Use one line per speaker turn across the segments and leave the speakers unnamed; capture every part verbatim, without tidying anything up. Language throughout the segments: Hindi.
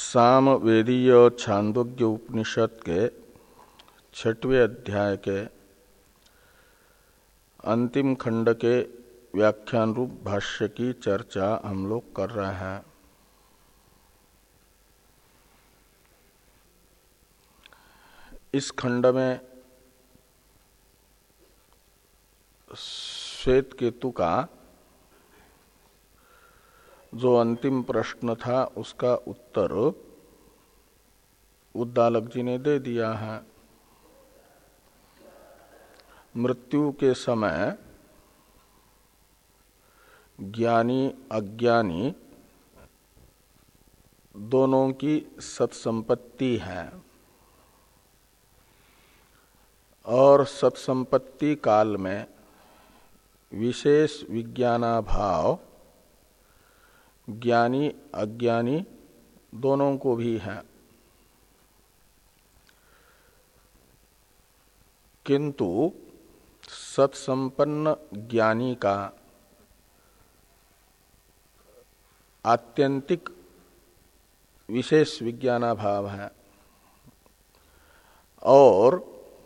सामवेदीय छांदोग्य उपनिषद के छठवें अध्याय के अंतिम खंड के व्याख्यान रूप भाष्य की चर्चा हम लोग कर रहे हैं। इस खंड में श्वेत केतु का जो अंतिम प्रश्न था उसका उत्तर उद्दालक जी ने दे दिया है। मृत्यु के समय ज्ञानी अज्ञानी दोनों की सत्संपत्ति है और सत्संपत्ति काल में विशेष विज्ञानाभाव ज्ञानी अज्ञानी दोनों को भी है, किंतु सत्संपन्न ज्ञानी का आत्यंतिक विशेष विज्ञानाभाव है और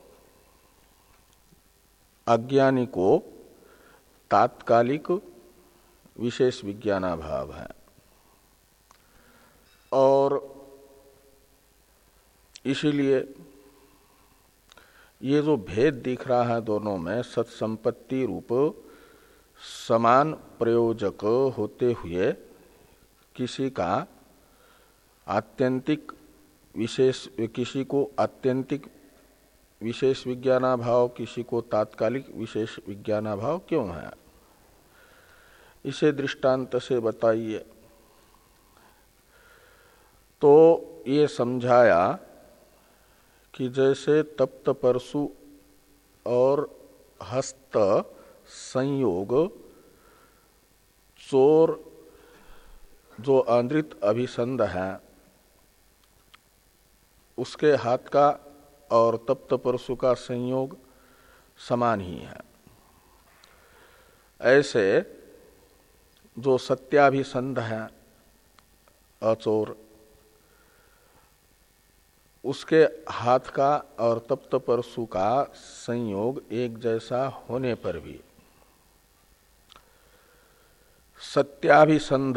अज्ञानी को तात्कालिक विशेष विज्ञानाभाव है। और इसीलिए ये जो भेद दिख रहा है दोनों में, सत्संपत्ति रूप समान प्रयोजक होते हुए किसी का आत्यंतिक विशेष किसी को आत्यंतिक विशेष विज्ञानाभाव किसी को तात्कालिक विशेष विज्ञानाभाव क्यों है, इसे दृष्टांत से बताइए। तो ये समझाया कि जैसे तप्त परशु और हस्त संयोग चोर जो आंद्रित अभिसंध है उसके हाथ का और तप्त परशु का संयोग समान ही है, ऐसे जो सत्याभिसंध है अचोर उसके हाथ का और तप्त परशु का संयोग एक जैसा होने पर भी सत्याभिसंध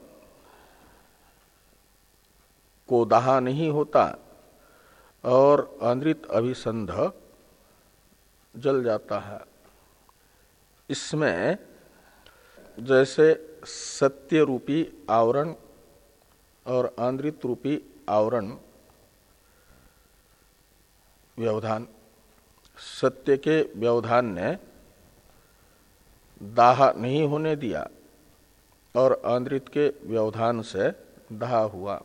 को दाह नहीं होता और अनृत अभिसंध जल जाता है। इसमें जैसे सत्य रूपी आवरण और अनृत रूपी आवरण व्यवधान, सत्य के व्यवधान ने दाह नहीं होने दिया और अनृत के व्यवधान से दाह हुआ।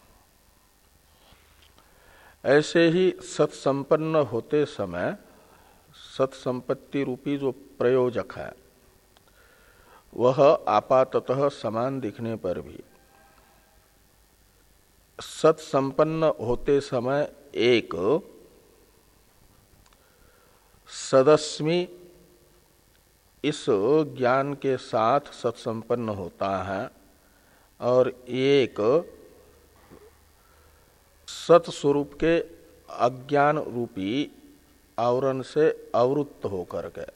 ऐसे ही सत्संपन्न होते समय सत्संपत्ति रूपी जो प्रयोजक है वह आपाततः समान दिखने पर भी सत्संपन्न होते समय एक सदस्मी इस ज्ञान के साथ सत्संपन्न होता है और एक सत्स्वरूप के अज्ञान रूपी आवरण से अवरुत्त होकर के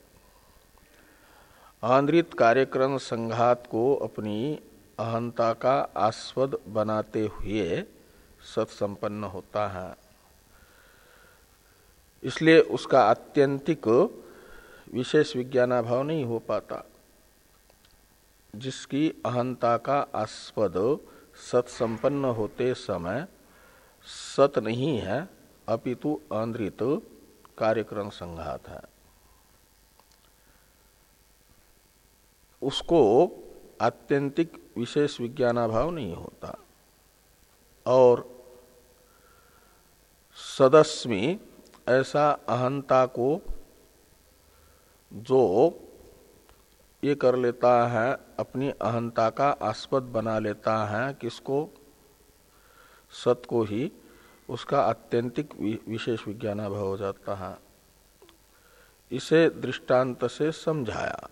आंद्रित कार्यक्रम संघात को अपनी अहंता का आस्पद बनाते हुए सत्संपन्न होता है। इसलिए उसका आत्यंतिक विशेष विज्ञानाभाव नहीं हो पाता। जिसकी अहंता का आस्पद सत्संपन्न होते समय सत नहीं है अपितु आंद्रित कार्यक्रम संघात है, उसको आत्यंतिक विशेष विज्ञानाभाव नहीं होता। और सदस्मी ऐसा अहंता को जो ये कर लेता है, अपनी अहंता का आस्पद बना लेता है, किसको? सत को ही, उसका आत्यंतिक विशेष विज्ञानाभाव हो जाता है। इसे दृष्टांत से समझाया।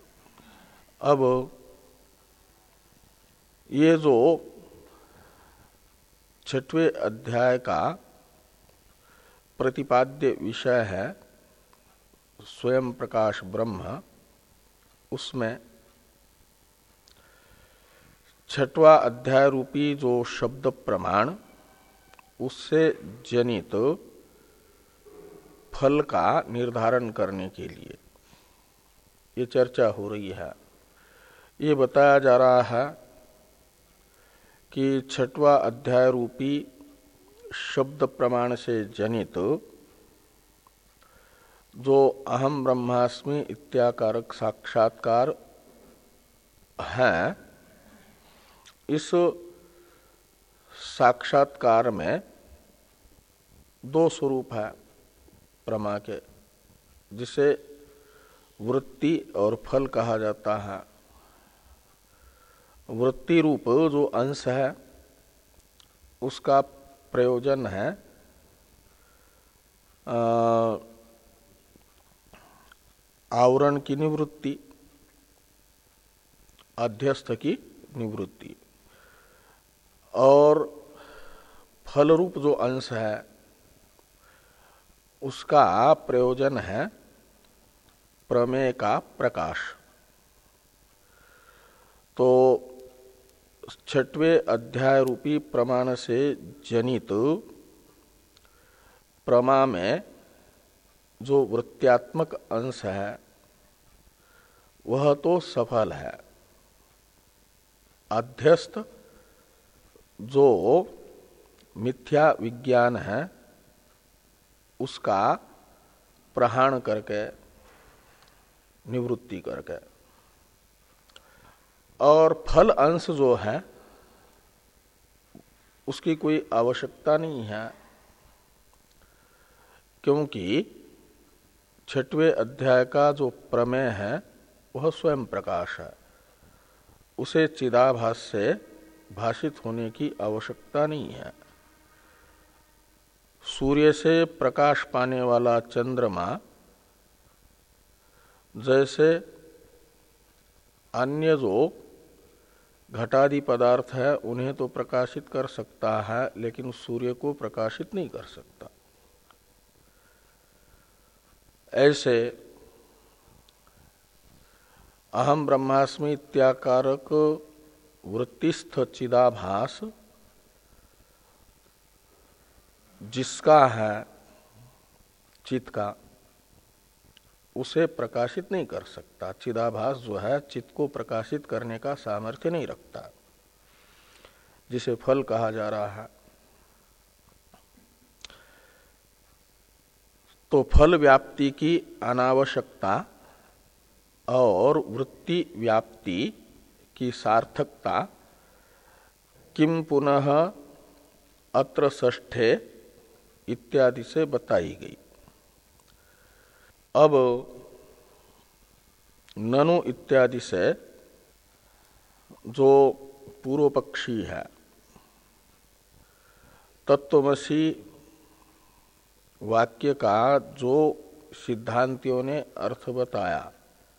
अब ये जो छठवें अध्याय का प्रतिपाद्य विषय है स्वयं प्रकाश ब्रह्म। उसमें छठवा अध्याय रूपी जो शब्द प्रमाण, उससे जनित फल का निर्धारण करने के लिए ये चर्चा हो रही है। ये बताया जा रहा है कि छठवा अध्याय रूपी शब्द प्रमाण से जनित जो अहम ब्रह्मास्मि इत्याकारक साक्षात्कार है, इस साक्षात्कार में दो स्वरूप है प्रमा के, जिसे वृत्ति और फल कहा जाता है। वृत्ति रूप जो अंश है उसका प्रयोजन है आवरण की निवृत्ति, अध्यस्थ की निवृत्ति, और फल रूप जो अंश है उसका प्रयोजन है प्रमेय का प्रकाश। तो छठवें अध्याय रूपी प्रमाण से जनित प्रमा में जो वृत्त्यात्मक अंश है वह तो सफल है। अध्यस्थ जो मिथ्या विज्ञान है उसका प्रहाण करके, निवृत्ति करके, और फल अंश जो है उसकी कोई आवश्यकता नहीं है, क्योंकि छठवें अध्याय का जो प्रमेय है वह स्वयं प्रकाश है। उसे चिदाभास से भाषित होने की आवश्यकता नहीं है। सूर्य से प्रकाश पाने वाला चंद्रमा जैसे अन्य जो घटादि पदार्थ है उन्हें तो प्रकाशित कर सकता है, लेकिन सूर्य को प्रकाशित नहीं कर सकता। ऐसे अहम ब्रह्मास्मि इत्याकारक वृत्तिस्थ चिदाभास जिसका है चित्त का, उसे प्रकाशित नहीं कर सकता। चिदाभास जो है चित्त को प्रकाशित करने का सामर्थ्य नहीं रखता, जिसे फल कहा जा रहा है। तो फल व्याप्ति की अनावश्यकता और वृत्ति व्याप्ति की सार्थकता किम पुनः अत्र षष्ठे इत्यादि से बताई गई। अब ननु इत्यादि से जो पूर्व पक्षी है, तत्वमसी वाक्य का जो सिद्धांतियों ने अर्थ बताया,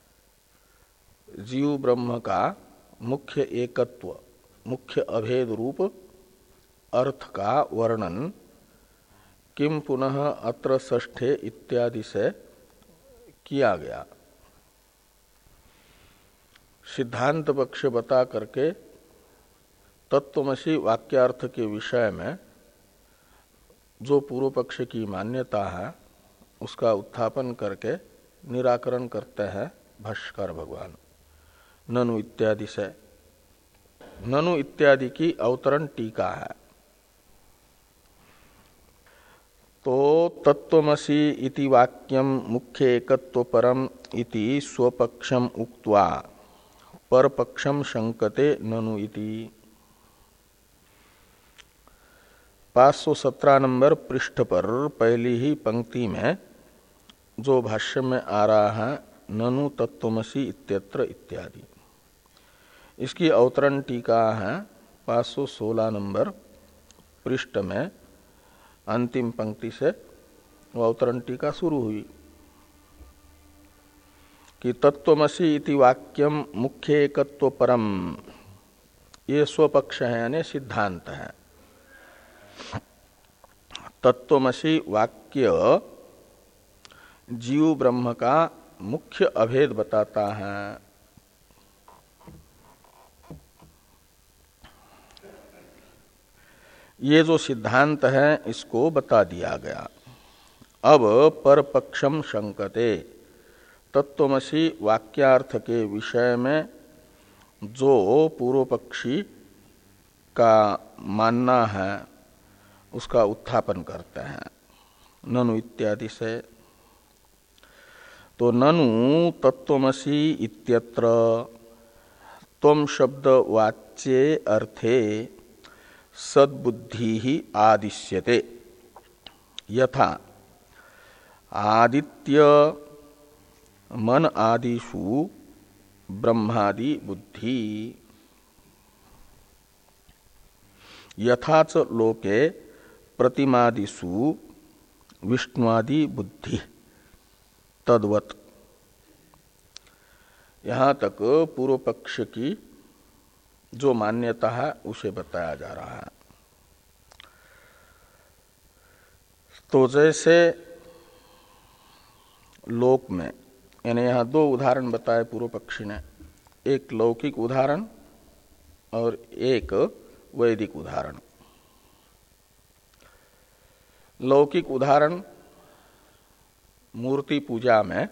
जीव ब्रह्म का मुख्य एकत्व, मुख्य अभेद रूप अर्थ का वर्णन किम पुनः अत्र षष्ठे इत्यादि से किया गया। सिद्धांत पक्ष बता करके तत्वमसी वाक्यार्थ के विषय में जो पूर्व पक्ष की मान्यता है उसका उत्थापन करके निराकरण करते हैं भाष्यकार भगवान ननु इत्यादि से। ननु इत्यादि की अवतरण टीका है। तो तत्वमसी इति वाक्यम मुख्य एकत्व परम इति स्वपक्षम उक्त्वा परपक्षम शंकते ननु इति। पाँच सौ सत्रह नंबर पृष्ठ पर पहली ही पंक्ति में जो भाष्य में आ रहा है ननु तत्वमसी इत्यत्र इत्यादि, इसकी अवतरण टीका है पाँच सौ सोलह नंबर पृष्ठ में अंतिम पंक्ति से वो अवतरण टीका शुरू हुई कि तत्वमसी इति वाक्यम मुख्य एकत्व परम, ये स्वपक्ष है यानी सिद्धांत है। तत्वमसि वाक्य जीव ब्रह्म का मुख्य अभेद बताता है। ये जो सिद्धांत है इसको बता दिया गया। अब परपक्षम शंकते, तत्वमसि वाक्यार्थ के विषय में जो पूर्व पक्षी का मानना है उसका उत्थापन करते हैं ननु इत्यादि से। तो ननु तत्वमसि इत्यत्र त्वम शब्द वाच्ये अर्थे सद्बुद्धि ही आदिश्यते, यथा आदित्य मन आदिषु ब्रह्मादि बुद्धि, यथा च लोके प्रतिमादिषु विष्णुआदि बुद्धि तद्वत्। यहाँ तक पूर्व पक्ष की जो मान्यता है उसे बताया जा रहा है। तो जैसे लोक में, यानी यहाँ दो उदाहरण बताए पूर्व पक्षी ने, एक लौकिक उदाहरण और एक वैदिक उदाहरण। लौकिक उदाहरण मूर्ति पूजा में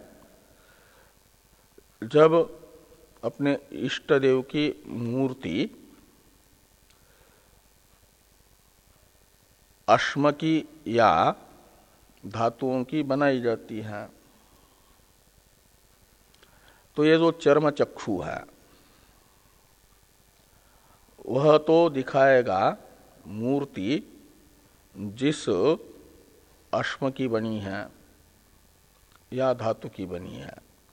जब अपने इष्ट देव की मूर्ति अश्म की या धातुओं की बनाई जाती है, तो ये जो चर्म चक्षु है वह तो दिखाएगा मूर्ति जिस अश्म की बनी है या धातु की बनी है।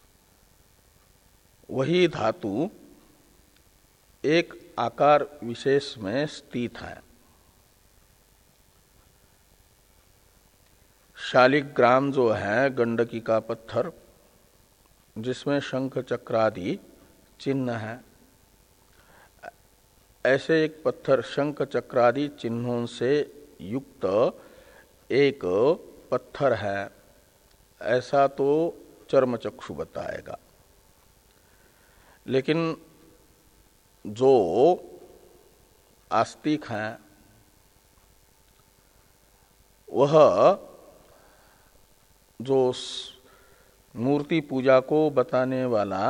वही धातु एक आकार विशेष में स्थित है। शालिग्राम जो है गंडकी का पत्थर, जिसमें शंख चक्रादि चिन्ह है, ऐसे एक पत्थर शंख चक्रादि चिन्हों से युक्त एक पत्थर है, ऐसा तो चर्मचक्षु बताएगा। लेकिन जो आस्तिक हैं वह जो मूर्ति पूजा को बताने वाला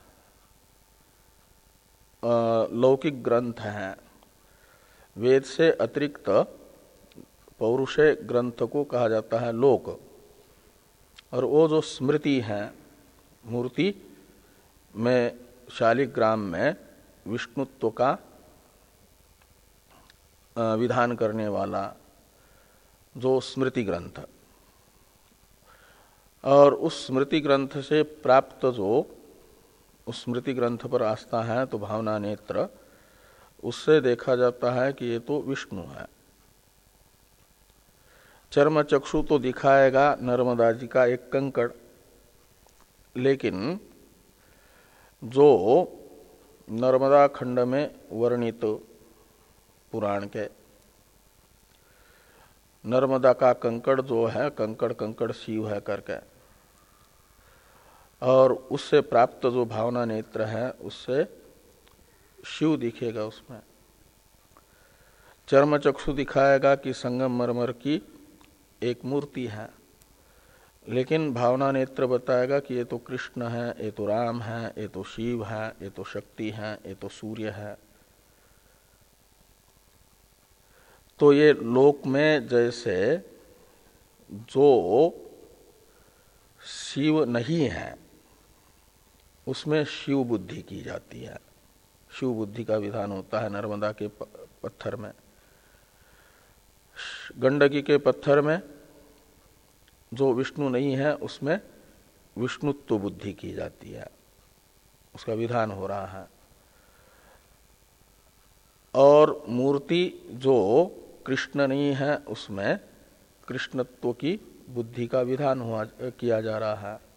लौकिक ग्रंथ हैं, वेद से अतिरिक्त पौरुषे ग्रंथ को कहा जाता है लोक, और वो जो स्मृति है मूर्ति में शालिग्राम में विष्णुत्व का विधान करने वाला जो स्मृति ग्रंथ, और उस स्मृति ग्रंथ से प्राप्त जो उस स्मृति ग्रंथ पर आस्था है तो भावना नेत्र, उससे देखा जाता है कि ये तो विष्णु है। चर्म चक्षु तो दिखाएगा नर्मदा जी का एक कंकड़, लेकिन जो नर्मदा खंड में वर्णित पुराण के नर्मदा का कंकड़ जो है, कंकड़ कंकड़ शिव है करके, और उससे प्राप्त जो भावना नेत्र है उससे शिव दिखेगा उसमें। चर्म चक्षु दिखाएगा कि संगम मरमर की एक मूर्ति है, लेकिन भावना नेत्र बताएगा कि ये तो कृष्ण है, ये तो राम है, ये तो शिव है, ये तो शक्ति है, ये तो सूर्य है। तो ये लोक में जैसे जो शिव नहीं है उसमें शिव बुद्धि की जाती है, शिव बुद्धि का विधान होता है नर्मदा के पत्थर में। गंडकी के पत्थर में जो विष्णु नहीं है उसमें विष्णुत्व बुद्धि की जाती है, उसका विधान हो रहा है। और मूर्ति जो कृष्ण नहीं है उसमें कृष्णत्व की बुद्धि का विधान हुआ किया जा रहा है।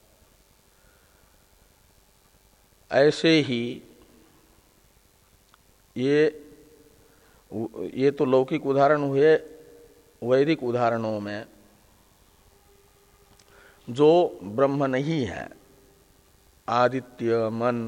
ऐसे ही ये ये तो लौकिक उदाहरण हुए वैदिक उदाहरणों में जो ब्रह्म नहीं है, आदित्य, मन,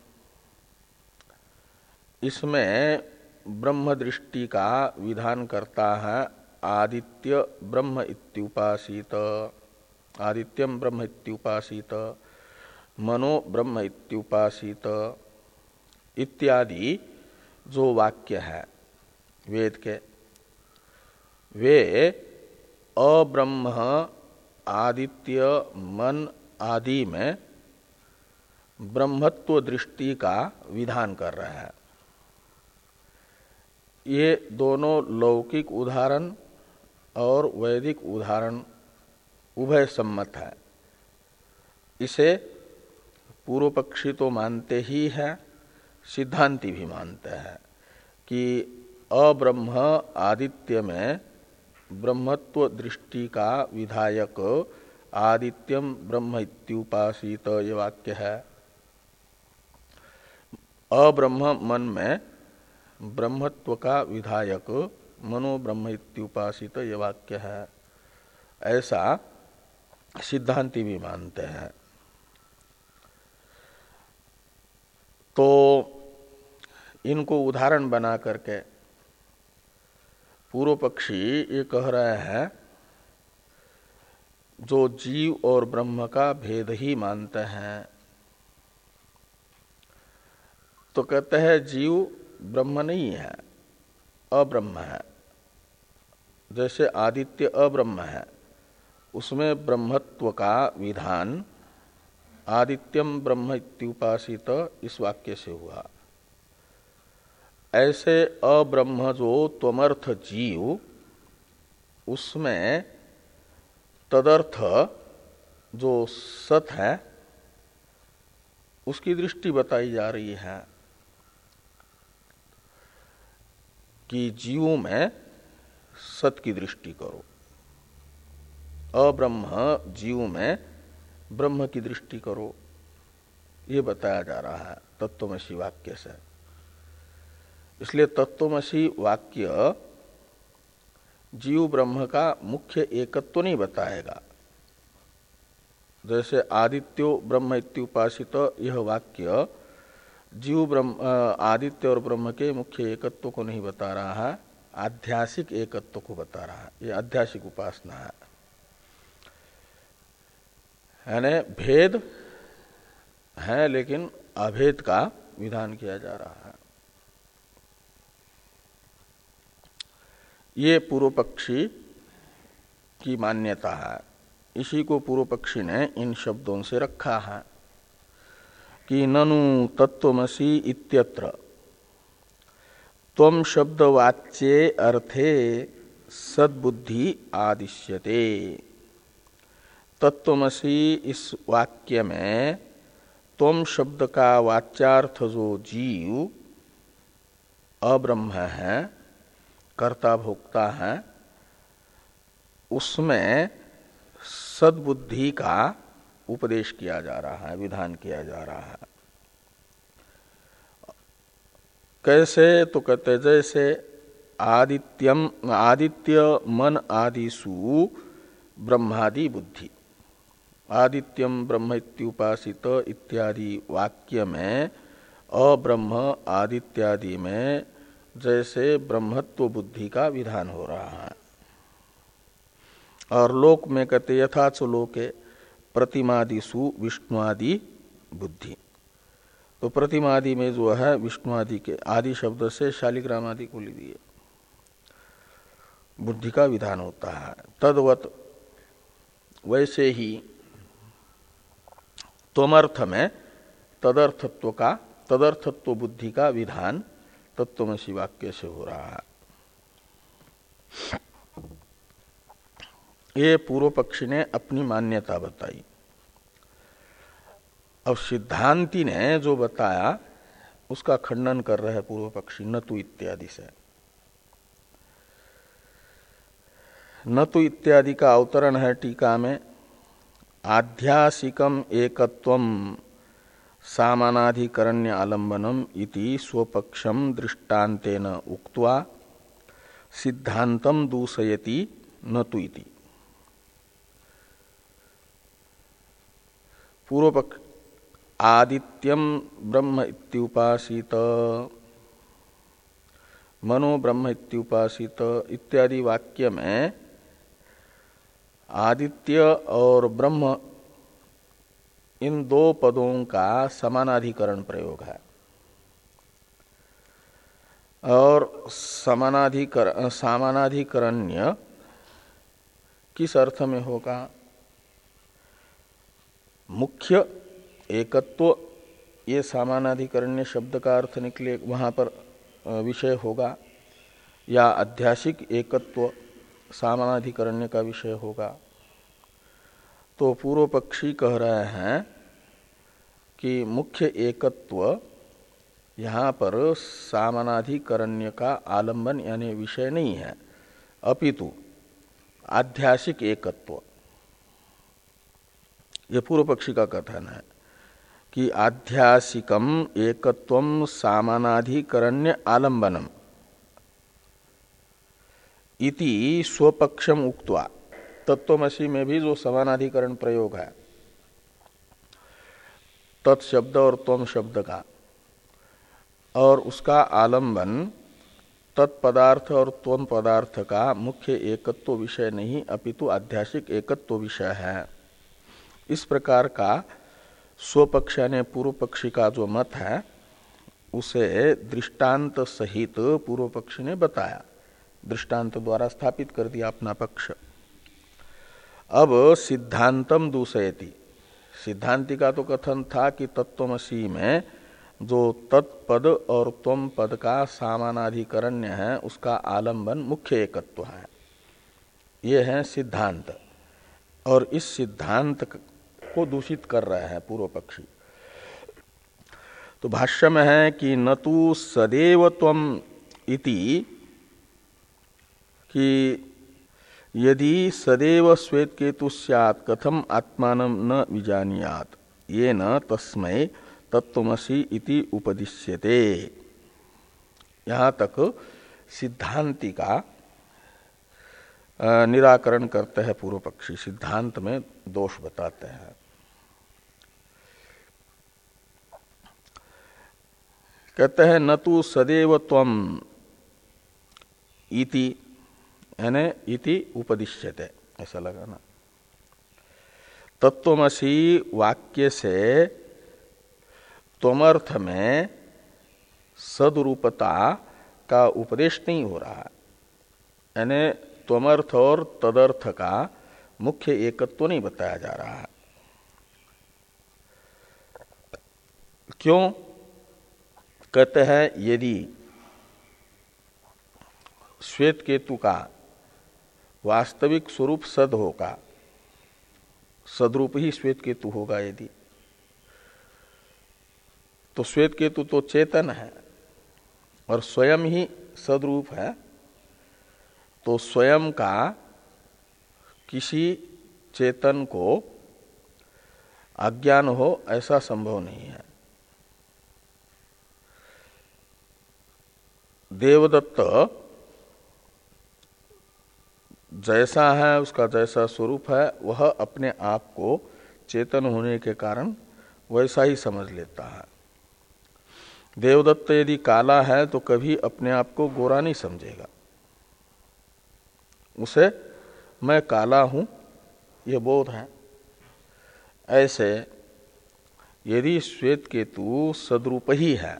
इसमें ब्रह्म दृष्टि का विधान करता है आदित्य ब्रह्म इत्युपासित, आदित्यम ब्रह्म इत्युपासित, मनो ब्रह्म इत्युपासित इत्यादि जो वाक्य है वेद के, वे अब्रह्म आदित्य मन आदि में ब्रह्मत्व दृष्टि का विधान कर रहे हैं। ये दोनों लौकिक उदाहरण और वैदिक उदाहरण उभय सम्मत है। इसे पूर्व पक्षी तो मानते ही है, सिद्धांती भी मानते हैं कि अब्रह्म आदित्य में ब्रह्मत्व दृष्टि का विधायक आदित्यम ब्रह्म इत्युपासित ये वाक्य है। अब्रह्म मन में ब्रह्मत्व का विधायक मनो ब्रह्म इत्युपासित ये वाक्य है, ऐसा सिद्धांती भी मानते हैं। तो इनको उदाहरण बना करके पूर्व पक्षी ये कह रहे हैं जो जीव और ब्रह्म का भेद ही मानते हैं, तो कहते हैं जीव ब्रह्म नहीं है, अब्रह्म है। जैसे आदित्य अब्रह्म है, उसमें ब्रह्मत्व का विधान आदित्यम ब्रह्म इत्युपासित इस वाक्य से हुआ। ऐसे अब्रह्म जो त्वमर्थ जीव, उसमें तदर्थ जो सत है उसकी दृष्टि बताई जा रही है कि जीवों में सत की दृष्टि करो, अब्रह्म जीव में ब्रह्म की दृष्टि करो, ये बताया जा रहा है तत्त्वमसि वाक्य से। इसलिए तत्त्वमसि वाक्य जीव ब्रह्म का मुख्य एकत्व नहीं बताएगा। जैसे आदित्यो ब्रह्म इत्युपासित यह वाक्य जीव ब्रह्म आदित्य और ब्रह्म के मुख्य एकत्व को नहीं बता रहा है, आध्यासिक एकत्व को बता रहा है। यह आध्यासिक उपासना है, यानी भेद है लेकिन अभेद का विधान किया जा रहा है। ये पूर्व पक्षी की मान्यता है। इसी को पूर्व पक्षी ने इन शब्दों से रखा है कि ननु तत्त्वमसि इत्यत्र त्वं शब्दवाच्ये अर्थे सद्बुद्धि आदिश्यते। तत्त्वमसि इस वाक्य में त्वं शब्द का वाच्यार्थ जो जीव अब्रह्म है, कर्ता भोक्ता है, उसमें सद्बुद्धि का उपदेश किया जा रहा है, विधान किया जा रहा है। कैसे? तो कहते जैसे आदित्यम आदित्य मन आदिसु ब्रह्मादि बुद्धि, आदित्यम ब्रह्म इत्युपासित इत्यादि वाक्य में अब्रह्म आदित्यादि में जैसे ब्रह्मत्व बुद्धि का विधान हो रहा है। और लोक में कहते यथाच लोके प्रतिमादिसु विष्णुआदि बुद्धि। तो प्रतिमादि में जो है विष्णुआदि के आदि शब्द से शालिग्राम आदि को ले दिए, बुद्धि का विधान होता है। तद्वत वैसे ही त्वमर्थ में तदर्थत्व का तदर्थत्व बुद्धि का विधान तत्त्वमसि वाक्य से हो रहा है। ये पूर्व पक्षी ने अपनी मान्यता बताई। अब सिद्धांती ने जो बताया उसका खंडन कर रहे पूर्व पक्षी न तु इत्यादि से। न तु इत्यादि का अवतरण है टीका में, आध्यासिकम एकत्वम सामानाधिकरण्य आलंबनम इति स्वपक्षम दृष्टान्तेन उक्त्वा सिद्धांतम दूषयति न तु इति। पूर्व पक्ष आदित्यम ब्रह्म इत्युपासित, मनो ब्रह्म इत्युपासित इत्यादि वाक्य में आदित्य और ब्रह्म इन दो पदों का समानाधिकरण प्रयोग है। और समानाधिकरण समानाधिकरण्य किस अर्थ में होगा? मुख्य एकत्व ये समानाधिकरण्य शब्द का अर्थ निकले, वहां पर विषय होगा, या अध्यासिक एकत्व समानाधिकरण्य का विषय होगा। तो पूर्व पक्षी कह रहे हैं कि मुख्य एकत्व यहाँ पर समानाधिकरण्य का आलंबन यानी विषय नहीं है, अपितु आध्यासिक एकत्व। ये पूर्व पक्षी का कथन है कि आध्यासिकम एकत्वम समानाधिकरण्य आलंबनम इति स्वपक्षम उक्त्वा। तत्वमसि में भी जो समानाधिकरण प्रयोग है तत्शब्द और त्वम शब्द का, और उसका आलंबन तत्पदार्थ और त्वम पदार्थ का मुख्य एकत्व विषय नहीं अपितु आध्यासिक एकत्व विषय है, इस प्रकार का स्वपक्ष यानी पूर्व पक्षी का जो मत है उसे दृष्टांत सहित पूर्व पक्षी ने बताया, दृष्टांत द्वारा स्थापित कर दिया अपना पक्ष। अब सिद्धांतम दूसयति, सिद्धांति का तो कथन था कि तत्वमसि में जो तत्पद और त्वम पद का समानाधिकरण्य है उसका आलंबन मुख्य एकत्व है, ये है सिद्धांत। और इस सिद्धांत को दूषित कर रहे हैं पूर्व पक्षी। तो भाष्य में है कि न तु सदैव त्वम इति, कि यदि सदैव श्वेत केतु स्यात् कथम आत्मानं न विजानीयात् येन तस्मै तत्वमसि इति उपदिश्यते। यहाँ तक सिद्धांति का निराकरण करते हैं पूर्व पक्षी, सिद्धांत में दोष बताते हैं। कहते हैं न तु सदैव त्वम इति, यानी इति उपदिश्यते, ऐसा लगाना। तत्वमसि वाक्य से त्वमर्थ में सदरूपता का उपदेश नहीं हो रहा है, यानी त्वमर्थ और तदर्थ का मुख्य एकत्व नहीं बताया जा रहा है। क्यों? कहते हैं यदि श्वेत केतु का वास्तविक स्वरूप सद होगा, सदरूप ही श्वेत केतु होगा यदि, तो श्वेत केतु तो चेतन है और स्वयं ही सदरूप है, तो स्वयं का किसी चेतन को अज्ञान हो ऐसा संभव नहीं है। देवदत्त जैसा है, उसका जैसा स्वरूप है, वह अपने आप को चेतन होने के कारण वैसा ही समझ लेता है। देवदत्त यदि काला है तो कभी अपने आप को गोरा नहीं समझेगा, उसे मैं काला हूं यह बोध है। ऐसे यदि श्वेत केतु सद्रूप ही है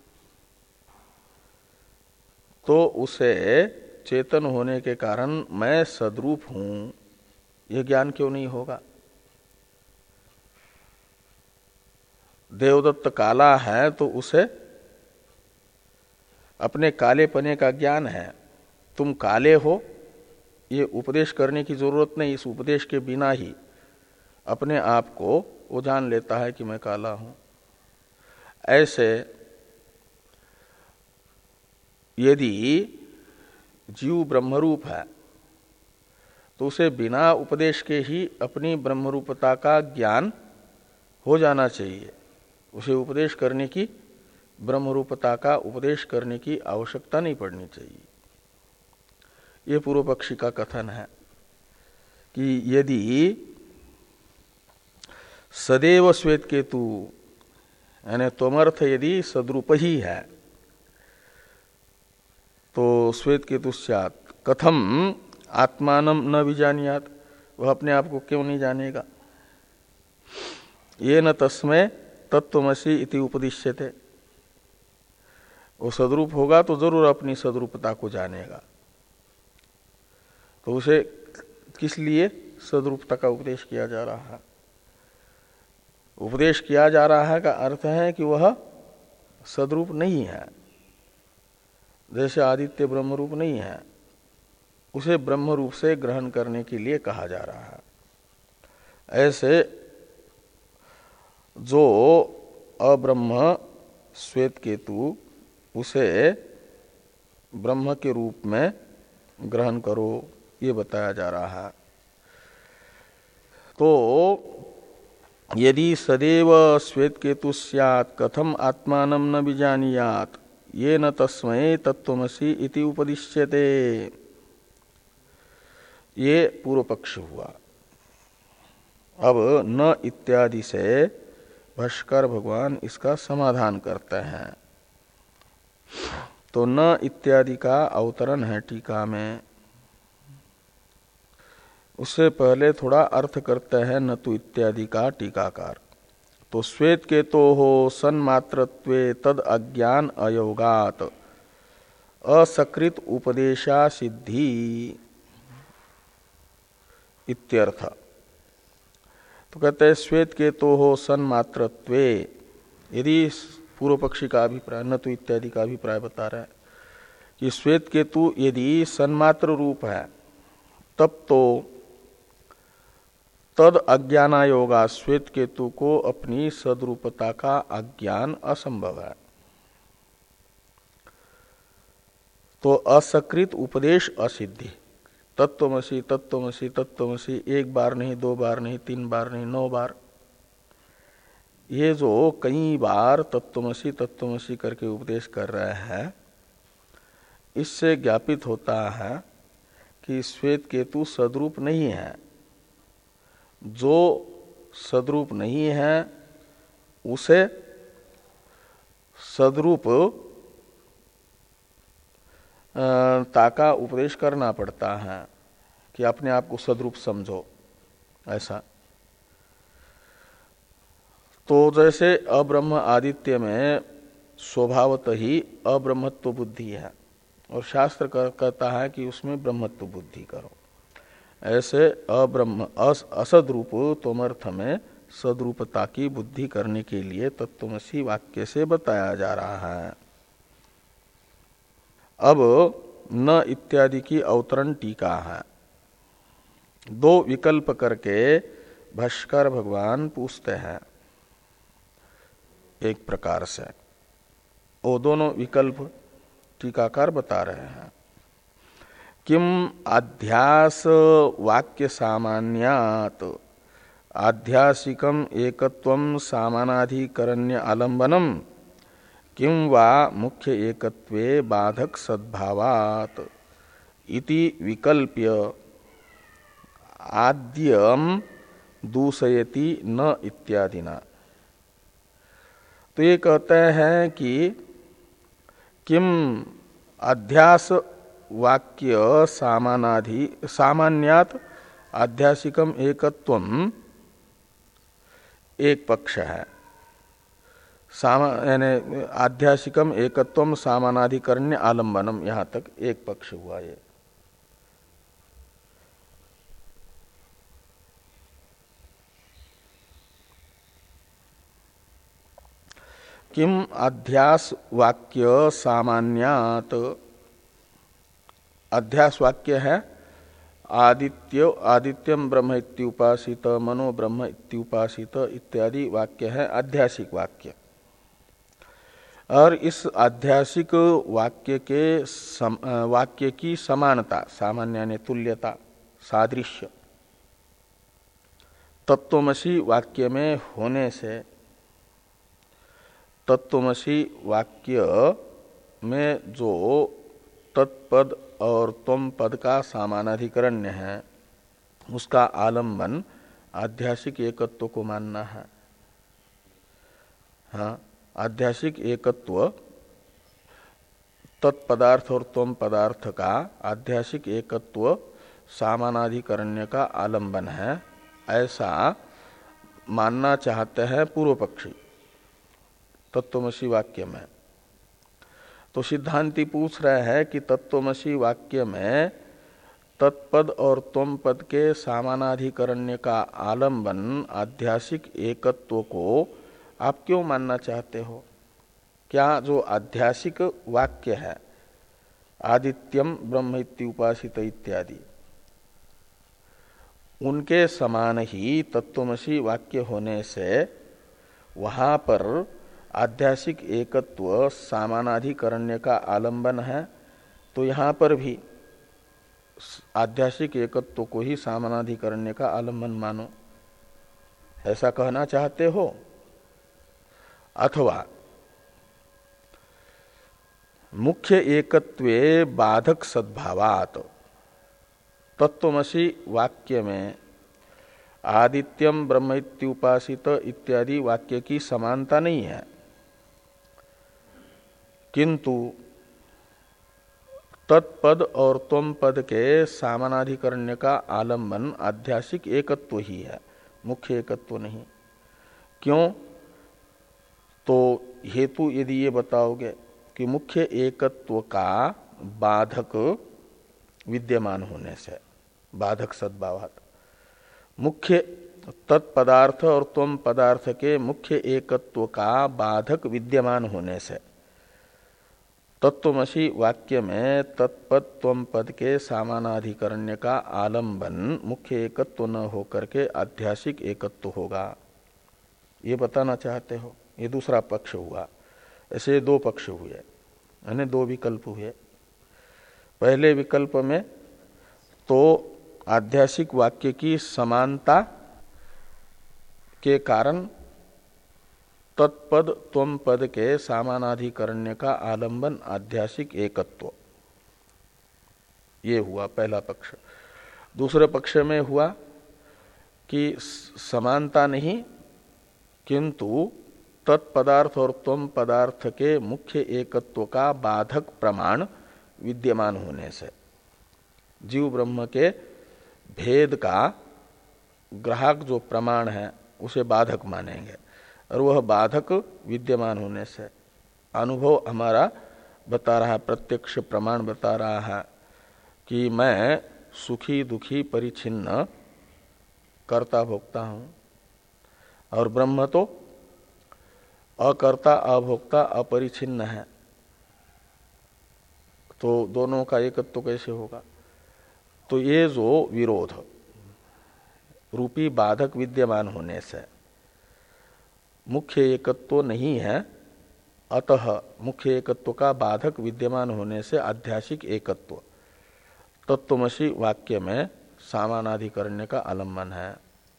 तो उसे चेतन होने के कारण मैं सद्रूप हूं यह ज्ञान क्यों नहीं होगा? देवदत्त काला है तो उसे अपने कालेपने का ज्ञान है। तुम काले हो ये उपदेश करने की जरूरत नहीं, इस उपदेश के बिना ही अपने आप को वो जान लेता है कि मैं काला हूं। ऐसे यदि जीव ब्रह्मरूप है तो उसे बिना उपदेश के ही अपनी ब्रह्मरूपता का ज्ञान हो जाना चाहिए। उसे उपदेश करने की, ब्रह्मरूपता का उपदेश करने की आवश्यकता नहीं पड़नी चाहिए। ये पूर्व पक्षी का कथन है। कि यदि सदैव श्वेत केतु यानी त्वमर्थ यदि सद्रूप ही है तो श्वेत केतु स्यात् कथम आत्मानं न विजानियात, वह अपने आप को क्यों नहीं जानेगा। ये न तस्मै तत्त्वमसि इति उपदिश्यते, वो सद्रूप होगा तो जरूर अपनी सद्रूपता को जानेगा। तो उसे किस लिए सद्रूपता का उपदेश किया जा रहा है। उपदेश किया जा रहा है का अर्थ है कि वह सद्रूप नहीं है, जैसे आदित्य ब्रह्म रूप नहीं है, उसे ब्रह्म रूप से ग्रहण करने के लिए कहा जा रहा है। ऐसे जो अब्रह्म श्वेत केतु उसे ब्रह्म के रूप में ग्रहण करो, ये बताया जा रहा है। तो यदि सदैव श्वेत केतु स्यात् कथम आत्मानं न विजानीयात् ये न तस्मै तत्त्वमसि इति उपदिश्यते, ये पूर्व पक्ष हुआ। अब न इत्यादि से भाष्कर भगवान इसका समाधान करते हैं। तो न इत्यादि का अवतरण है टीका में। उससे पहले थोड़ा अर्थ करते हैं न तो इत्यादि का टीकाकार। तो श्वेत केतो हो सन्मात्रत्वे तद अज्ञान अयोगात असकृत उपदेशा सिद्धि इत्यर्थ। तो कहते हैं श्वेत केतो हो सन्मात्रत्वे, यदि पूर्व पक्षी का अभिप्राय न तो इत्यादि का अभिप्राय बता रहा है कि श्वेत केतु यदि सन्मात्र रूप है तब तो तद अज्ञानायोगा, श्वेत केतु को अपनी सद्रूपता का अज्ञान असंभव है। तो असकृत उपदेश असिद्धि, तत्त्वमसि तत्त्वमसि तत्त्वमसि एक बार नहीं, दो बार नहीं, तीन बार नहीं, नौ बार, ये जो कई बार तत्त्वमसि तत्त्वमसि करके उपदेश कर रहे हैं, इससे ज्ञापित होता है कि श्वेत केतु सद्रूप नहीं है। जो सद्रूप नहीं है उसे सद्रूप ताका उपदेश करना पड़ता है कि अपने आप को सद्रूप समझो, ऐसा। तो जैसे अब्रह्म आदित्य में स्वभावत ही अब्रह्मत्व बुद्धि है और शास्त्र कहता है कि उसमें ब्रह्मत्व बुद्धि करो, ऐसे अब्रह्म असद्रूप तोमर्थ में सद्रूपता की बुद्धि करने के लिए तत्त्वमसि वाक्य से बताया जा रहा है। अब न इत्यादि की अवतरण टीका है। दो विकल्प करके भाष्कर भगवान पूछते हैं एक प्रकार से, वो दोनों विकल्प टीकाकार बता रहे हैं। किम अध्यास वाक्य सामान्यात आध्यासिकम एकत्वम सामानाधिकरण्य आलंबनम किम वा मुख्य एकत्वे बाधक सद्भावात इति विकल्प्य आद्यम दूषयति न इत्यादिना। तो ये कहते हैं कि किम अध्यास वाक्य सामानाधि सामान्यात आध्यासिकम एकत्वम एक पक्ष है, यानी आध्यासिकम एकत्वम सामानाधिकरण्य आलंबनम, यहां तक एक पक्ष हुआ। ये किम अध्यास वाक्य सामान्यात, अध्यास वाक्य है आदित्य आदित्यम ब्रह्म इत्युपासित मनो ब्रह्म इत्युपासित इत्यादि वाक्य है आध्यासिक वाक्य। और इस आध्यासिक वाक्य के सम, वाक्य की समानता, सामान्य ने तुल्यता, सादृश्य तत्त्वमसि वाक्य में होने से तत्त्वमसि वाक्य में जो तत्पद और त्वम पद का सामानाधिकरण्य है उसका आलम्बन आध्यासिक एकत्व को मानना है। हाँ, आध्यासिक एकत्व तत्पदार्थ और त्वम पदार्थ का आध्यासिक एकत्व सामानाधिकरण्य का आलम्बन है, ऐसा मानना चाहते हैं पूर्व पक्षी तत्वमसी वाक्य में। तो सिद्धांती पूछ रहे हैं कि तत्वमसी वाक्य में तत्पद और त्वम पद के सामानाधिकरण्य का आलम्बन आध्यासिक एकत्व को आप क्यों मानना चाहते हो? क्या जो आध्यासिक वाक्य है आदित्यम ब्रह्म इत्युपासित इत्यादि, उनके समान ही तत्वमसी वाक्य होने से वहां पर आध्यासिक एकत्व सामानाधिकरण्य का आलम्बन है, तो यहाँ पर भी आध्यासिक एकत्व को ही सामानाधिकरण्य का आलम्बन मानो, ऐसा कहना चाहते हो? अथवा मुख्य एकत्वे बाधक सद्भावात तत्वमसी वाक्य में आदित्यम ब्रह्म इत्युपासित इत्यादि वाक्य की समानता नहीं है, किंतु तत्पद और त्वम पद के सामानाधिकरण्य का आलम्बन आध्यासिक एकत्व ही है, मुख्य एकत्व नहीं। क्यों? तो हेतु यदि ये बताओगे कि मुख्य एकत्व का बाधक विद्यमान होने से, बाधक सद्भावात, मुख्य तत्पदार्थ और त्वम पदार्थ के मुख्य एकत्व का बाधक विद्यमान होने से तत्वमसी वाक्य में तत्पद त्वम पद के सामानाधिकरण्य का आलम्बन मुख्य एकत्व न होकर के आध्यासिक एकत्व होगा, ये बताना चाहते हो। ये दूसरा पक्ष हुआ। ऐसे दो पक्ष हुए, यानी दो विकल्प हुए। पहले विकल्प में तो आध्यासिक वाक्य की समानता के कारण तत्पद त्वम पद के सामानाधिकरण्य का आलम्बन आध्यासिक एकत्व, ये हुआ पहला पक्ष। दूसरे पक्ष में हुआ कि समानता नहीं, किंतु तत्पदार्थ और त्वम पदार्थ के मुख्य एकत्व का बाधक प्रमाण विद्यमान होने से जीव ब्रह्म के भेद का ग्राहक जो प्रमाण है उसे बाधक मानेंगे, और वह बाधक विद्यमान होने से अनुभव हमारा बता रहा है, प्रत्यक्ष प्रमाण बता रहा है कि मैं सुखी दुखी परिच्छिन्न कर्ता भोक्ता हूं, और ब्रह्म तो अकर्ता अभोक्ता अपरिच्छिन्न है। तो दोनों का एकत्व कैसे होगा? तो ये जो विरोध रूपी बाधक विद्यमान होने से मुख्य एकत्व नहीं है, अतः मुख्य एकत्व का बाधक विद्यमान होने से आध्यासिक एकत्व तत्वमसी वाक्य में सामानाधिकरण्य का आलम्बन है।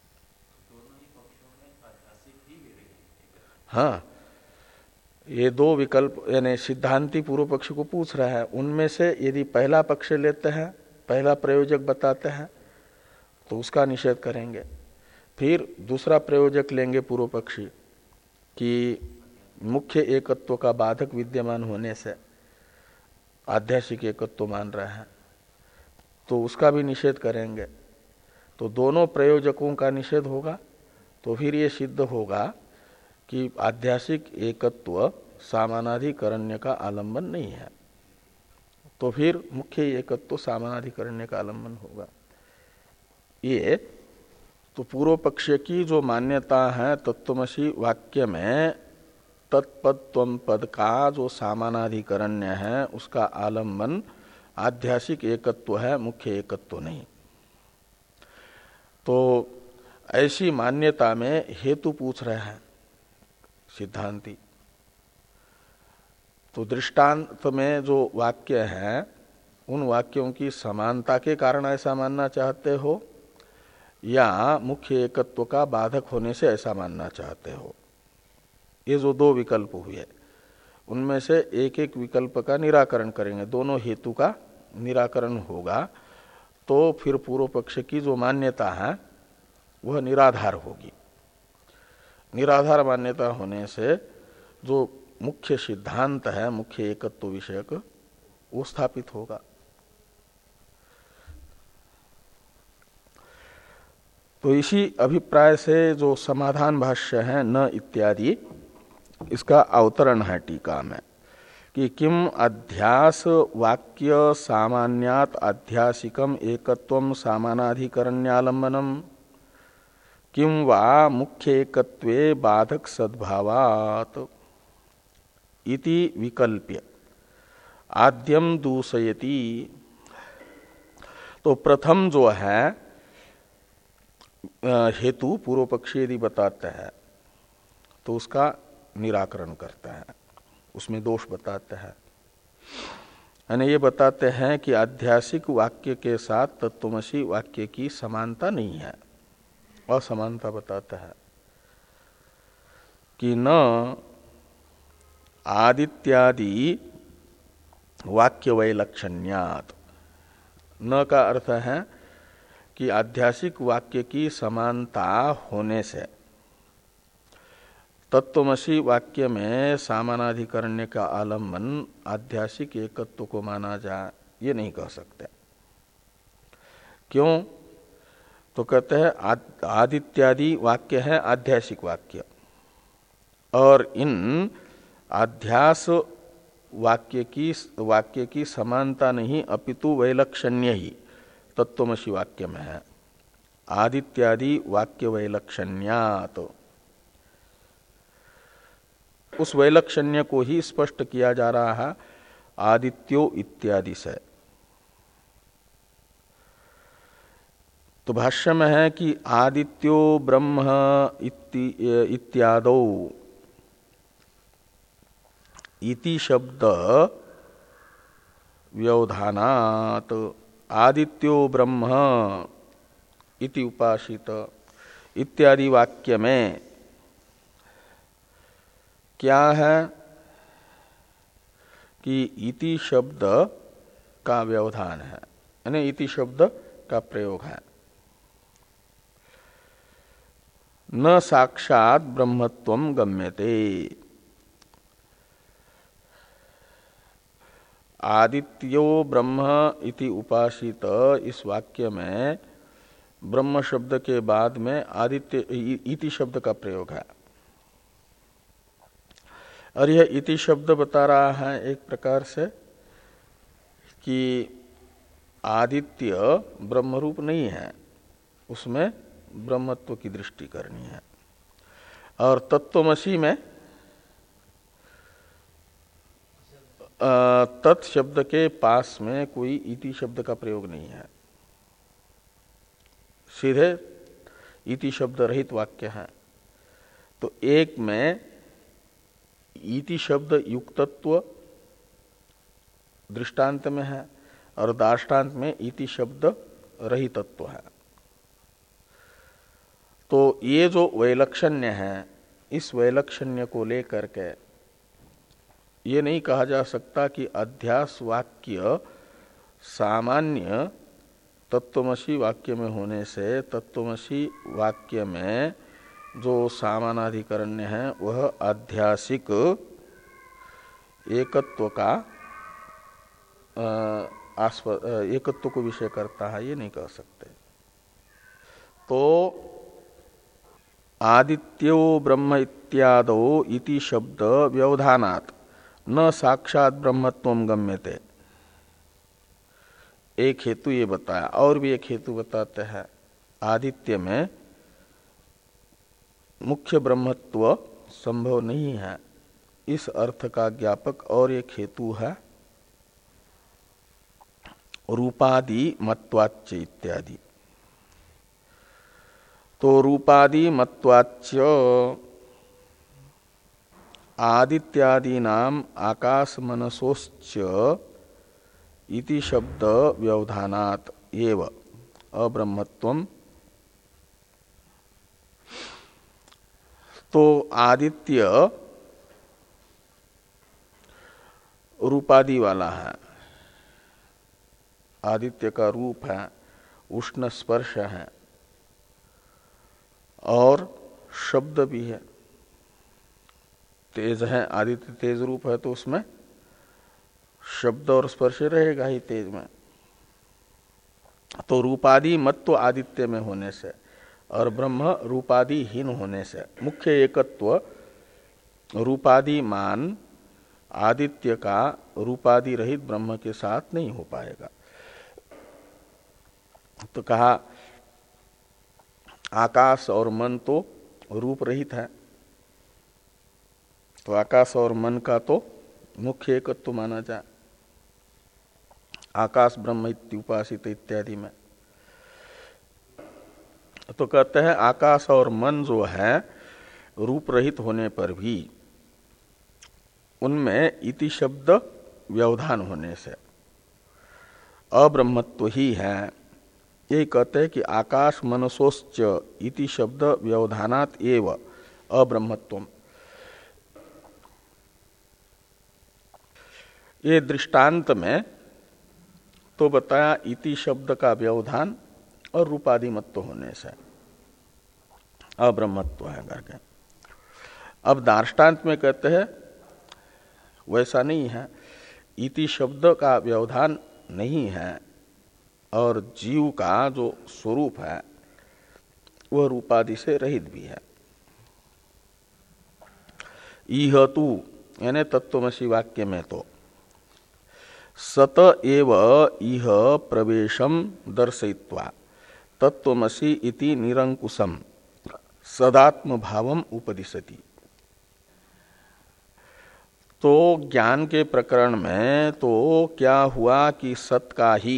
हाँ, ये दो विकल्प यानी सिद्धांती पूर्व पक्ष को पूछ रहा है, उनमें से यदि पहला पक्ष लेते हैं, पहला प्रयोजक बताते हैं, तो उसका निषेध करेंगे। फिर दूसरा प्रयोजक लेंगे पूर्व पक्षी कि मुख्य एकत्व का बाधक विद्यमान होने से आध्यासिक एकत्व मान रहे हैं, तो उसका भी निषेध करेंगे। तो दोनों प्रयोजकों का निषेध होगा, तो फिर ये सिद्ध होगा कि आध्यासिक एकत्व सामानाधिकरण्य का आलम्बन नहीं है, तो फिर मुख्य एकत्व सामानाधिकरण्य का आलम्बन होगा। ये तो पूर्व पक्ष की जो मान्यता है तत्वमसी वाक्य में तत्पद त्वम पद का जो सामानाधिकरण्य है उसका आलम्बन आध्यासिक एकत्व है, मुख्य एकत्व नहीं। तो ऐसी मान्यता में हेतु पूछ रहे हैं सिद्धांती। तो दृष्टांत में जो वाक्य हैं उन वाक्यों की समानता के कारण ऐसा मानना चाहते हो, या मुख्य एकत्व का बाधक होने से ऐसा मानना चाहते हो? ये जो दो विकल्प हुए उनमें से एक एक विकल्प का निराकरण करेंगे, दोनों हेतु का निराकरण होगा, तो फिर पूर्व पक्ष की जो मान्यता है वह निराधार होगी। निराधार मान्यता होने से जो मुख्य सिद्धांत है, मुख्य एकत्व विषयक, वो स्थापित होगा। तो इसी अभिप्राय से जो समाधान भाष्य है न इत्यादि, इसका अवतरण है टीका में कि किम अध्यास वाक्य सामान्यात अध्यासिकम एकत्वम सामानाधिकरण्यालंबनम किम वा मुख्य एकत्वे बाधक सद्भावात इति विकल्प्य आद्यम दूषयति। तो प्रथम जो है हेतु पूर्व पक्षी यदि बताते हैं तो उसका निराकरण करते हैं, उसमें दोष बताते हैं। यानी ये बताते हैं कि आध्यासिक वाक्य के साथ तत्वमसी वाक्य की समानता नहीं है, असमानता बताता है कि न आदित्यादि वाक्य वैलक्षण्यात। न का अर्थ है कि आध्यासिक वाक्य की समानता होने से तत्वमसी वाक्य में सामानाधिकरण्य का आलम्बन आध्यासिक एकत्व को माना जाए, ये नहीं कह सकते। क्यों? तो कहते हैं आदित्यादि वाक्य है आध्यासिक वाक्य, और इन आध्यास वाक्य की वाक्य की समानता नहीं अपितु वैलक्षण्य ही तत्वमसी वाक्य में है। आदित्यादि वाक्य वैलक्षण्यात, उस वैलक्षण्य को ही स्पष्ट किया जा रहा है आदित्यो इत्यादि से। तो भाष्य में है कि आदित्यो ब्रह्म इत्यादौ इति शब्द व्यवधानात आदित्यो ब्रह्म इति उपासित इत्यादि वाक्य में क्या है कि इति शब्द का व्यवधान है, यानी इति शब्द का प्रयोग है। न साक्षात ब्रह्मत्वम गम्यते। आदित्यो ब्रह्म इति उपासित इस वाक्य में ब्रह्म शब्द के बाद में आदित्य इति शब्द का प्रयोग है, और यह इति शब्द बता रहा है एक प्रकार से कि आदित्य ब्रह्मरूप नहीं है, उसमें ब्रह्मत्व की दृष्टि करनी है। और तत्वमसी में तत् शब्द के पास में कोई इति शब्द का प्रयोग नहीं है, सीधे इति शब्द रहित वाक्य है। तो एक में इति शब्द युक्तत्व दृष्टांत में है और दार्ष्टान्त में इति शब्द रहितत्व है। तो ये जो वैलक्षण्य है, इस वैलक्षण्य को लेकर के ये नहीं कहा जा सकता कि अध्यास वाक्य सामान्य तत्वमसी वाक्य में होने से तत्वमसी वाक्य में जो सामानाधिकरण्य है वह आध्यासिक एकत्व का आस्पद एकत्व को विषय करता है, ये नहीं कह सकते। तो आदित्यो ब्रह्म इत्यादो इति शब्द व्यवधानात् न साक्षात ब्रह्मत्वम गम्यते, एक हेतु ये बताया। और भी एक हेतु बताते हैं, आदित्य में मुख्य ब्रह्मत्व संभव नहीं है, इस अर्थ का ज्ञापक और एक हेतु है रूपादि मत्वाच्य इत्यादि। तो रूपादि मत्वाच्य आदित्यादि नाम आकाश मनसोश्च इति शब्द व्यवधानात् एव अब्रह्मत्वम। तो आदित्य रूपादि वाला है, आदित्य का रूप है, उष्ण स्पर्श है और शब्द भी है। तेज है, आदित्य तेज रूप है तो उसमें शब्द और स्पर्श रहेगा ही तेज में। तो रूपादि मत तो आदित्य में होने से और ब्रह्म रूपादि हीन होने से मुख्य एकत्व रूपादि मान आदित्य का रूपादि रहित ब्रह्म के साथ नहीं हो पाएगा। तो कहा आकाश और मन तो रूप रहित है, तो आकाश और मन का तो मुख्य एकत्व माना जाए। आकाश ब्रह्म इत्युपासित इत्यादि में तो कहते हैं आकाश और मन जो है रूप रहित होने पर भी उनमें इति शब्द व्यवधान होने से अब्रह्मत्व ही है। यही कहते हैं कि आकाश मनसोश्च इति शब्द व्यवधानात् एव अब्रह्मत्वम्। ये दृष्टांत में तो बताया इति शब्द का व्यवधान और रूपादिमत्व होने से अब्रह्मत्व है करके। अब दार्ष्टान्त में कहते हैं वैसा नहीं है, इति शब्द का व्यवधान नहीं है और जीव का जो स्वरूप है वह रूपादि से रहित भी है। इह तु यानी तत्वमसि वाक्य में तो सत एव इह प्रवेशम दर्शयित्वा तत्वमसि इति निरंकुशम सदात्म भावम उपदिशति। तो ज्ञान के प्रकरण में तो क्या हुआ कि सत का ही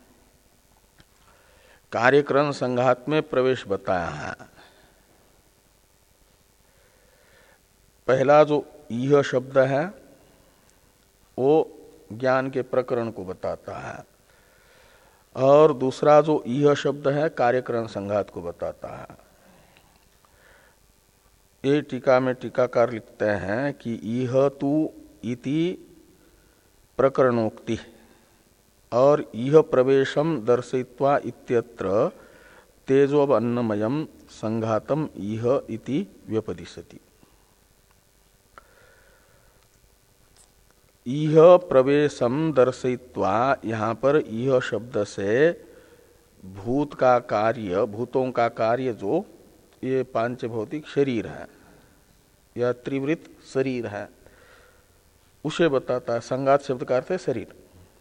कार्यक्रम संघात में प्रवेश बताया है। पहला जो यह शब्द है वो ज्ञान के प्रकरण को बताता है और दूसरा जो यह शब्द है कार्यक्रम संघात को बताता है। ये टीका में टीकाकार लिखते हैं कि यह तु इति प्रकरणोक्ति और यह प्रवेशम दर्शयित्वा इत्यत्र तेजोवन्नमयम संघातम यह इति व्यपदिशति। यह प्रवेशम दर्शयित्वा यहाँ पर यह शब्द से भूत का कार्य, भूतों का कार्य जो ये पांच भौतिक शरीर है या त्रिवृत शरीर है उसे बताता है। संघात शब्द का अर्थ है शरीर,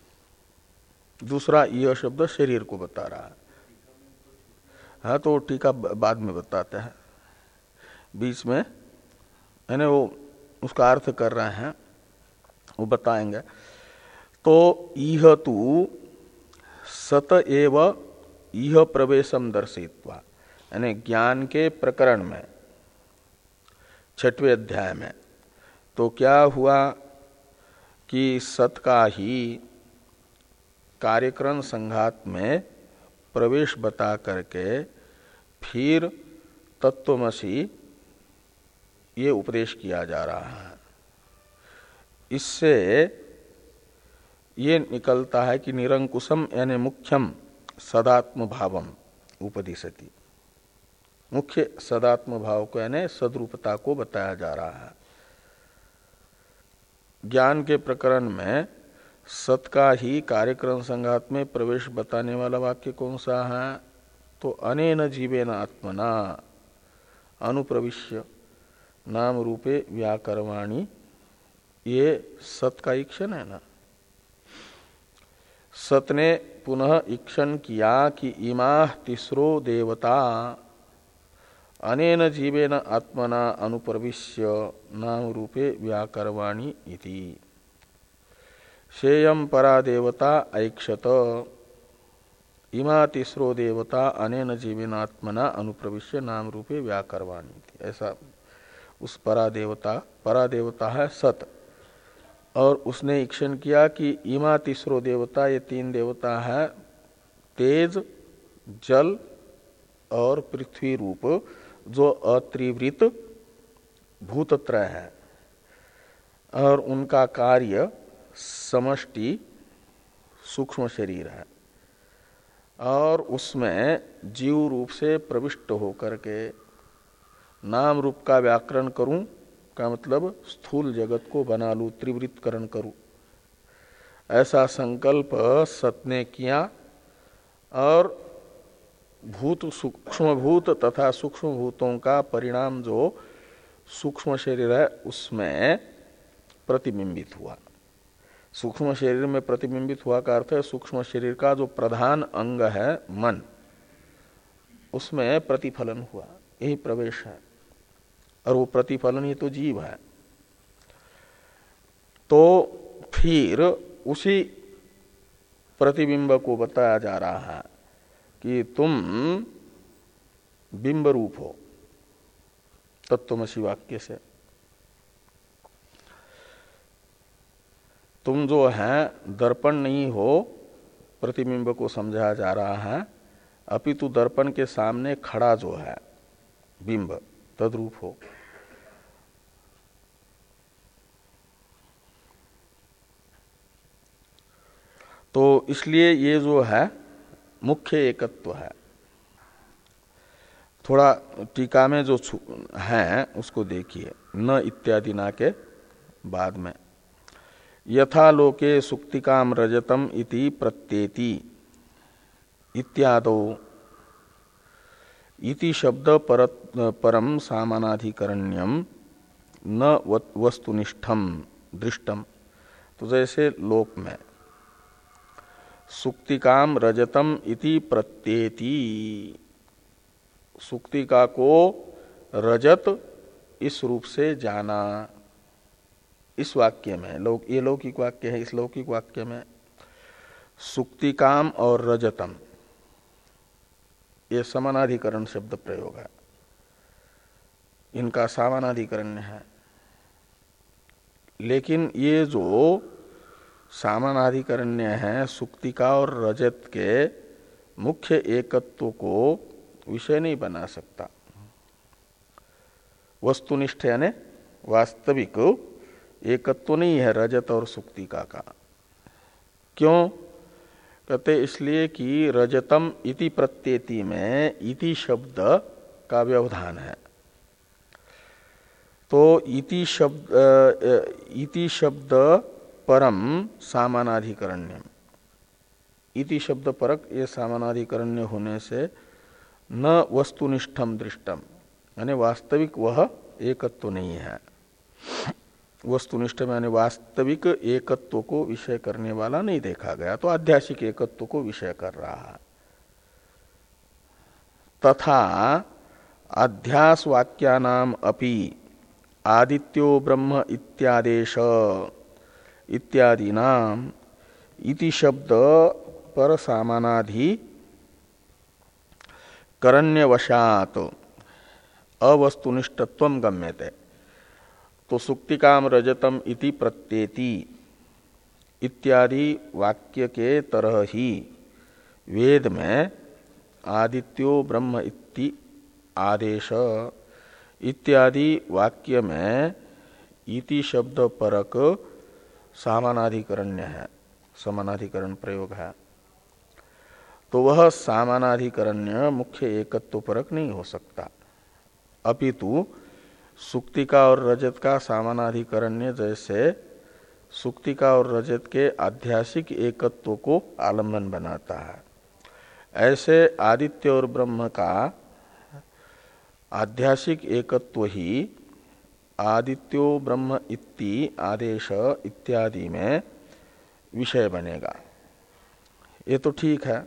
दूसरा यह शब्द शरीर को बता रहा है। हाँ तो टीका बाद में बताते हैं, बीच में यानी वो उसका अर्थ कर रहे हैं वो बताएंगे। तो इह तु सत एव इह प्रवेशम दर्शयित्वा यानी ज्ञान के प्रकरण में छठवें अध्याय में तो क्या हुआ कि सत का ही कार्यक्रम संघात में प्रवेश बता करके फिर तत्वमसि ये उपदेश किया जा रहा है। इससे ये निकलता है कि निरंकुशम यानी मुख्यम सदात्म भावम उपदिशति। मुख्य सदात्म भाव को यानी सद्रूपता को बताया जा रहा है। ज्ञान के प्रकरण में सत का ही कार्यक्रम संघात में प्रवेश बताने वाला वाक्य कौन सा है? तो अनेन जीवेन आत्मना अनुप्रविश्य नाम रूपे व्याकरवाणी, ये सत का ईक्षण है ना। सत ने पुनः ईक्षण किया कि इमा तीसरो देवता अनेन जीवेन आत्मना अनुप्रविश्य नाम रूपे व्याकरवाणी इति। शेयम परा देवता ऐक्षत इमा तीसरो देवता अनेन जीवेन आत्मना अनुप्रविश्य नाम रूपे व्याकरवाणी इति। ऐसा उस परा देवता, परा देवता है सत, और उसने ईक्षण किया कि इमा तीसरो देवता, ये तीन देवता है तेज, जल और पृथ्वी रूप जो अत्रिवृत भूतत्रय है, और उनका कार्य समष्टि सूक्ष्म शरीर है। और उसमें जीव रूप से प्रविष्ट होकर के नाम रूप का व्याकरण करूं का मतलब स्थूल जगत को बना लूं, त्रिवृत्तकरण करूं, ऐसा संकल्प सत ने किया। और भूत सूक्ष्म भूत तथा सूक्ष्म भूतों का परिणाम जो सूक्ष्म शरीर है उसमें प्रतिबिंबित हुआ। सूक्ष्म शरीर में प्रतिबिंबित हुआ का अर्थ है सूक्ष्म शरीर का जो प्रधान अंग है मन, उसमें प्रतिफलन हुआ, यही प्रवेश है। और वो प्रतिफलन ही तो जीव है। तो फिर उसी प्रतिबिंब को बताया जा रहा है कि तुम बिंब रूप हो तत्वमसि वाक्य से। तुम जो है दर्पण नहीं हो, प्रतिबिंब को समझाया जा रहा है, अपितु दर्पण के सामने खड़ा जो है बिंब तद्रूप हो। तो इसलिए ये जो है मुख्य एकत्व है। थोड़ा टीका में जो है उसको देखिए, न इत्यादि ना के बाद में यथा लोके सुक्तिकाम रजतम इति प्रत्येति इत्यादो इति शब्द पर, परम सामानाधिकरण्यम न वस्तुनिष्ठम दृष्टम। तो जैसे लोक में सुक्तिकाम रजतम इति प्रत्येति, सुक्तिका को रजत इस रूप से जाना, इस वाक्य में लोक, ये लौकिक वाक्य है, इस लौकिक वाक्य में सुक्तिकाम और रजतम ये समानाधिकरण शब्द प्रयोग है, इनका सामानाधिकरण है। लेकिन ये जो सामानाधिकरण्य है सुक्तिका और रजत के मुख्य एकत्व को विषय नहीं बना सकता। वस्तुनिष्ठ यानी वास्तविक एकत्व नहीं है रजत और सुक्तिका का। क्यों कहते? इसलिए कि रजतम इति प्रत्येति में इति शब्द का व्यवधान है। तो इति शब्द इति शब्द परम सामानाधिकरण्यम, इति शब्द परक ये सामानाधिकरण्य होने से न वस्तुनिष्ठम दृष्टम, यानी वास्तविक वह एकत्व नहीं है। वस्तुनिष्ठ यानी वास्तविक एकत्व को विषय करने वाला नहीं देखा गया, तो आध्यासिक एकत्व को विषय कर रहा है। तथा अध्यास वाक्यानाम अपि आदित्यो ब्रह्म इत्यादेश इत्यादि नाम इति शब्द पर सामानाधि करण्यवशात अवस्तुनिष्ठत्वम गम्यते। तो सुक्तिकाम रजतम इति प्रत्येति इत्यादि वाक्य के तरह ही वेद में आदित्यो ब्रह्म इति आदेश इत्यादि वाक्य में इति शब्द परक सामानाधिकरण्य है, समानाधिकरण प्रयोग है। तो वह सामानाधिकरण्य मुख्य एकत्व परक नहीं हो सकता, अपितु सुक्तिका और रजत का सामानाधिकरण्य जैसे सुक्तिका और रजत के आध्यासिक एकत्व को आलम्बन बनाता है, ऐसे आदित्य और ब्रह्म का आध्यासिक एकत्व ही आदित्यो ब्रह्म इति आदेश इत्यादि में विषय बनेगा। ये तो ठीक है।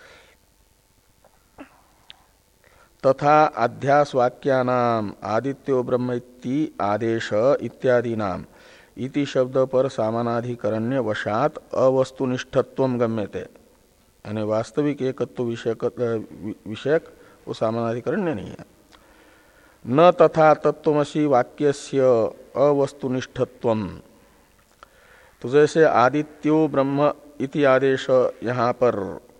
तथा अध्यास वाक्यानाम आदित्यो ब्रह्म इति आदेश इत्यादि नाम इति शब्द पर सामानाधिकरण्य वशात अवस्तुनिष्ठत्वम गम्यते, यानी वास्तविक एकत्व विषयक विषयक वो सामानाधिकरण्य नहीं है। न तथा तत्वमसि वाक्यस्य अवस्तुनिष्ठत्वम। तो जैसे आदित्यो ब्रह्म इति आदेश यहाँ पर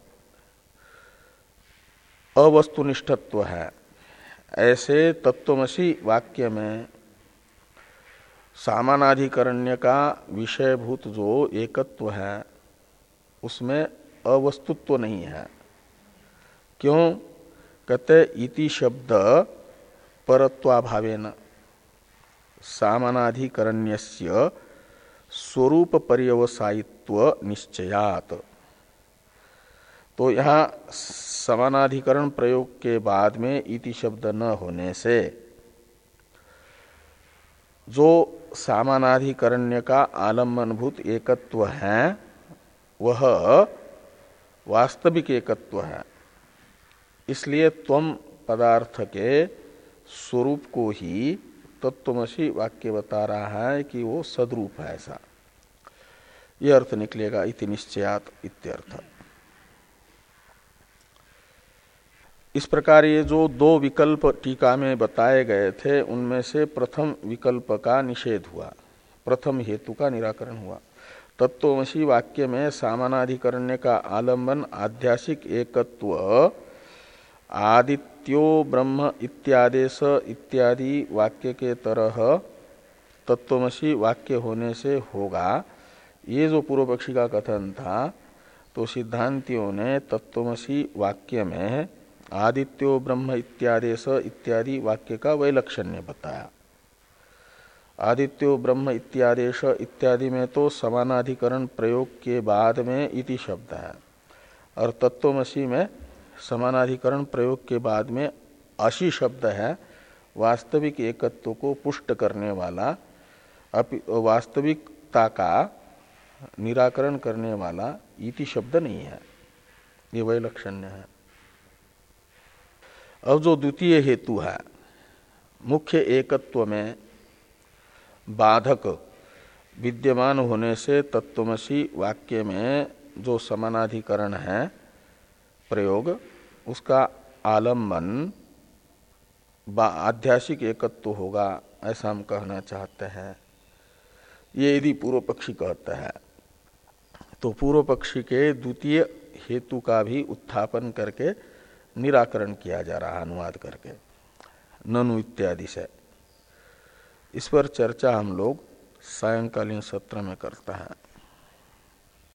अवस्तुनिष्ठत्व है, ऐसे तत्वमसि वाक्य में सामानाधिकरण्य का विषयभूत जो एकत्व है उसमें अवस्तुत्व नहीं है, क्यों कहते इति शब्द परत्वाभावेन सामानाधिकरण्यस्य स्वरूप पर्यवसायित्व निश्चयात। तो यहाँ समानाधिकरण प्रयोग के बाद में इति शब्द न होने से जो सामानाधिकरण्य का आलम्बनभूत एकत्व है वह वास्तविक एकत्व है। इसलिए त्वम पदार्थ के स्वरूप को ही तत्त्वमसि वाक्य बता रहा है कि वो सद्रूप है, ऐसा यह अर्थ निकलेगा इति निश्चयात इत्यर्थ। इस प्रकार ये जो दो विकल्प टीका में बताए गए थे उनमें से प्रथम विकल्प का निषेध हुआ, प्रथम हेतु का निराकरण हुआ। तत्त्वमसि वाक्य में सामानाधिकरण्य का आलम्बन आध्यासिक एकत्व आदित्यो ब्रह्म इत्यादेश इत्यादि वाक्य के तरह तत्त्वमसि वाक्य होने से होगा, ये जो पूर्व पक्षी का कथन था, तो सिद्धांतियों ने तत्त्वमसि वाक्य में आदित्यो ब्रह्म इत्यादेश इत्यादि वाक्य का वैलक्षण्य बताया। आदित्यो ब्रह्म इत्यादेश इत्यादि में तो समानाधिकरण प्रयोग के बाद में इति शब्द है, और तत्त्वमसि में समानाधिकरण प्रयोग के बाद में अशी शब्द है। वास्तविक एकत्व को पुष्ट करने वाला, वास्तविकता का निराकरण करने वाला इति शब्द नहीं है, ये वैलक्षण्य है। अब जो द्वितीय हेतु है, मुख्य एकत्व में बाधक विद्यमान होने से तत्त्वमसि वाक्य में जो समानाधिकरण है प्रयोग, उसका आलम्बन आध्यासिक एकत्व होगा, ऐसा हम कहना चाहते हैं। ये यदि पूर्व पक्षी कहता है तो पूर्व पक्षी के द्वितीय हेतु का भी उत्थापन करके निराकरण किया जा रहा, अनुवाद करके ननु इत्यादि से। इस पर चर्चा हम लोग सायंकालीन सत्र में करते हैं।